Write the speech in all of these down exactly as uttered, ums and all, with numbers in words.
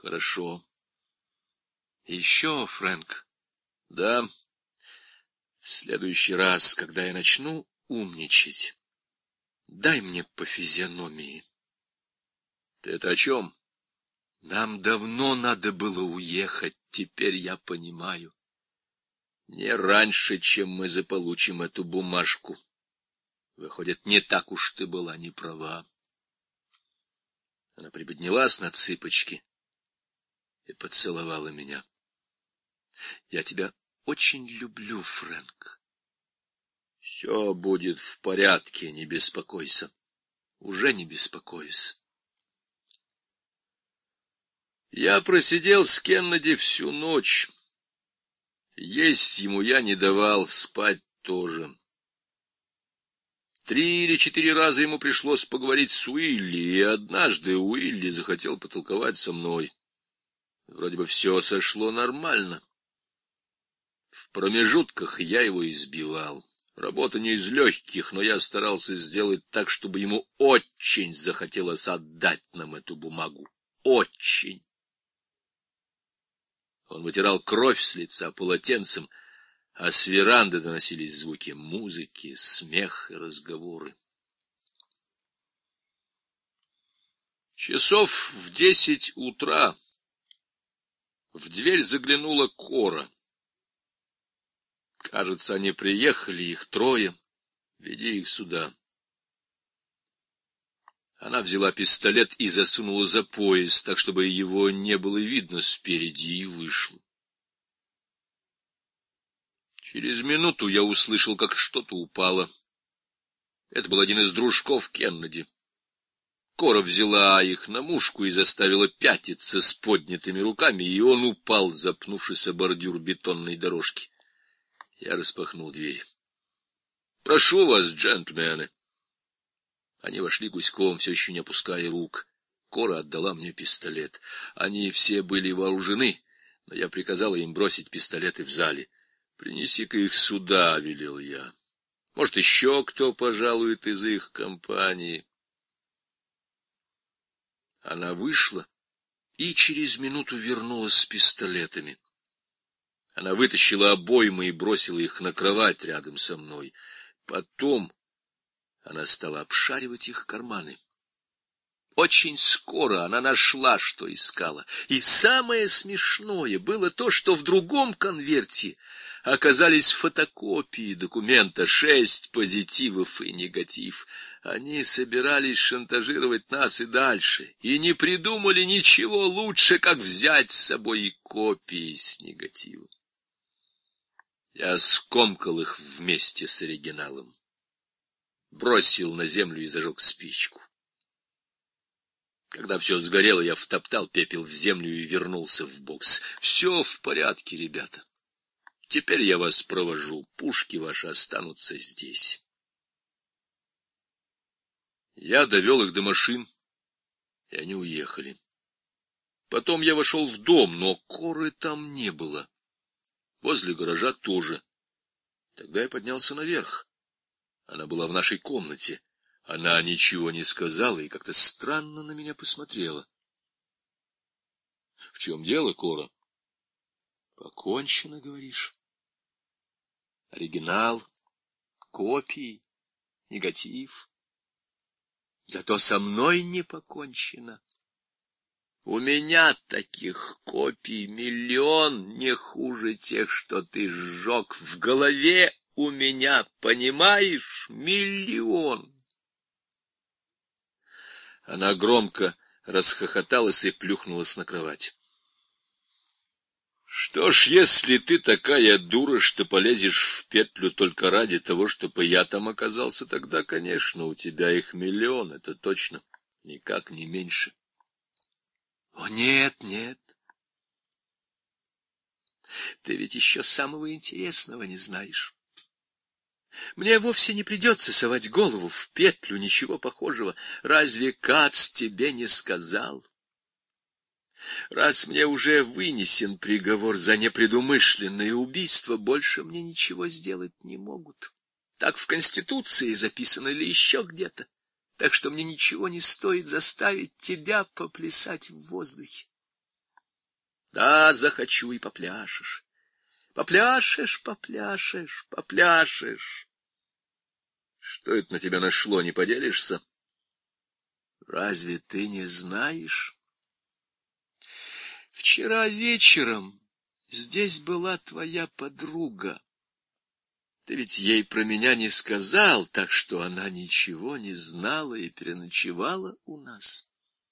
Хорошо. Еще, Фрэнк. Да. В следующий раз, когда я начну умничать, дай мне по физиономии. Ты это о чем? Нам давно надо было уехать, теперь я понимаю. Не раньше, чем мы заполучим эту бумажку. Выходит, не так уж ты была не права. Она приподнялась на цыпочки и поцеловала меня. Я тебя очень люблю, Фрэнк. Все будет в порядке, не беспокойся. Уже не беспокоюсь. Я просидел с Кеннеди всю ночь. Есть ему я не давал, спать тоже. Три или четыре раза ему пришлось поговорить с Уилли, и однажды Уилли захотел потолковать со мной. Вроде бы все сошло нормально. В промежутках я его избивал. Работа не из легких, но я старался сделать так, чтобы ему очень захотелось отдать нам эту бумагу. Очень. Он вытирал кровь с лица полотенцем, а с веранды доносились звуки музыки, смех и разговоры. Часов в десять утра в дверь заглянула Кора. Кажется, они приехали, их трое. Веди их сюда. Она взяла пистолет и засунула за пояс, так, чтобы его не было видно спереди, и вышла. Через минуту я услышал, как что-то упало. Это был один из дружков Кеннеди. Кора взяла их на мушку и заставила пятиться с поднятыми руками, и он упал, запнувшись о бордюр бетонной дорожки. Я распахнул дверь. — Прошу вас, джентльмены. Они вошли гуськом, все еще не опуская рук. Кора отдала мне пистолет. Они все были вооружены, но я приказал им бросить пистолеты в зале. — Принеси-ка их сюда, — велел я. Может, еще кто пожалует из их компании. Она вышла и через минуту вернулась с пистолетами. Она вытащила обоймы и бросила их на кровать рядом со мной. Потом она стала обшаривать их карманы. Очень скоро она нашла, что искала. И самое смешное было то, что в другом конверте оказались фотокопии документа, шесть позитивов и негатив. Они собирались шантажировать нас и дальше, и не придумали ничего лучше, как взять с собой и копии с негативом. Я скомкал их вместе с оригиналом, бросил на землю и зажег спичку. Когда все сгорело, я втоптал пепел в землю и вернулся в бокс. Все в порядке, ребята. Теперь я вас провожу, пушки ваши останутся здесь. Я довел их до машин, и они уехали. Потом я вошел в дом, но Коры там не было. Возле гаража тоже. Тогда я поднялся наверх. Она была в нашей комнате. Она ничего не сказала и как-то странно на меня посмотрела. — В чем дело, Кора? — Покончено, говоришь? Оригинал, копии, негатив. Зато со мной не покончено. У меня таких копий миллион, не хуже тех, что ты сжег в голове у меня, понимаешь, миллион. Она громко расхохоталась и плюхнулась на кровать. Что ж, если ты такая дура, что полезешь в петлю только ради того, чтобы я там оказался, тогда, конечно, у тебя их миллион, это точно, никак не меньше. О, нет, нет. Ты ведь еще самого интересного не знаешь. Мне вовсе не придется совать голову в петлю, ничего похожего. Разве Кац тебе не сказал? Раз мне уже вынесен приговор за непредумышленное убийство, больше мне ничего сделать не могут. Так в Конституции записано или еще где-то. Так что мне ничего не стоит заставить тебя поплясать в воздухе. Да, захочу и попляшешь. Попляшешь, попляшешь, попляшешь. Что это на тебя нашло, не поделишься? Разве ты не знаешь? Вчера вечером здесь была твоя подруга. Ты ведь ей про меня не сказал, так что она ничего не знала и переночевала у нас.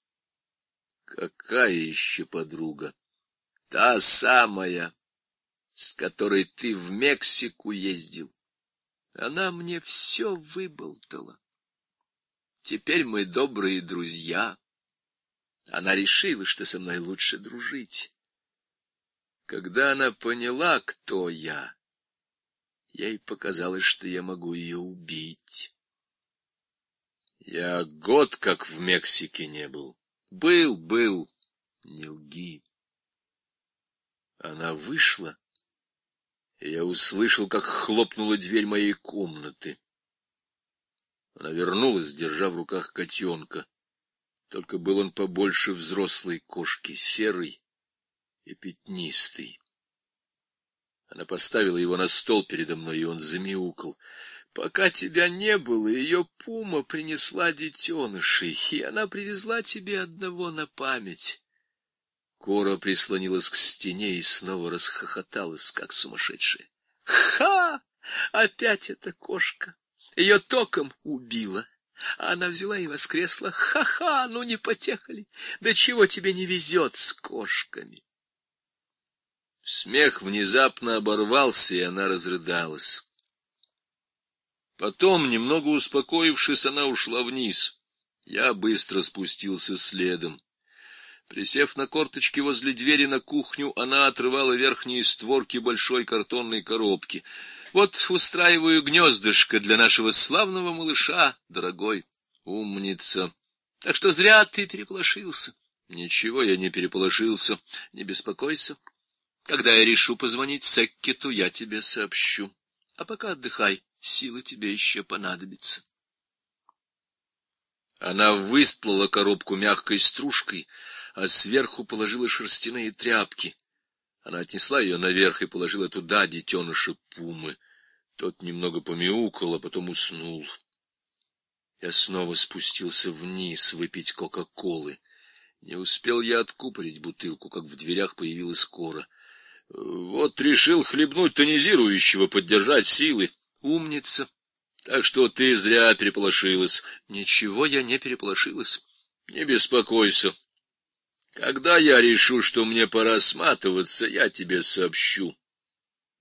Какая еще подруга? Та самая, с которой ты в Мексику ездил. Она мне все выболтала. Теперь мы добрые друзья. Она решила, что со мной лучше дружить. Когда она поняла, кто я, ей показалось, что я могу ее убить. Я год как в Мексике не был. Был, был, не лги. Она вышла, и я услышал, как хлопнула дверь моей комнаты. Она вернулась, держа в руках котенка. Только был он побольше взрослой кошки, серый и пятнистый. Она поставила его на стол передо мной, и он замяукал. Пока тебя не было, ее пума принесла детенышей, и она привезла тебе одного на память. Кора прислонилась к стене и снова расхохоталась, как сумасшедшая. Ха! Опять эта кошка! Ее током убила. А она взяла и воскресла. Ха-ха! Ну не потеха ли? Да чего тебе не везет с кошками? Смех внезапно оборвался, и она разрыдалась. Потом, немного успокоившись, она ушла вниз. Я быстро спустился следом. Присев на корточки возле двери на кухню, она отрывала верхние створки большой картонной коробки. Вот устраиваю гнездышко для нашего славного малыша, дорогой. Умница. Так что зря ты переполошился. Ничего я не переполошился. Не беспокойся. Когда я решу позвонить Секкету, я тебе сообщу. А пока отдыхай, силы тебе еще понадобятся. Она выстлала коробку мягкой стружкой, а сверху положила шерстяные тряпки. Она отнесла ее наверх и положила туда детеныша пумы. Тот немного помяукал, а потом уснул. Я снова спустился вниз выпить кока-колы. Не успел я откупорить бутылку, как в дверях появилась Кора. Вот решил хлебнуть тонизирующего, поддержать силы. Умница. Так что ты зря переполошилась. Ничего я не переполошилась. Не беспокойся. Когда я решу, что мне пора сматываться, я тебе сообщу.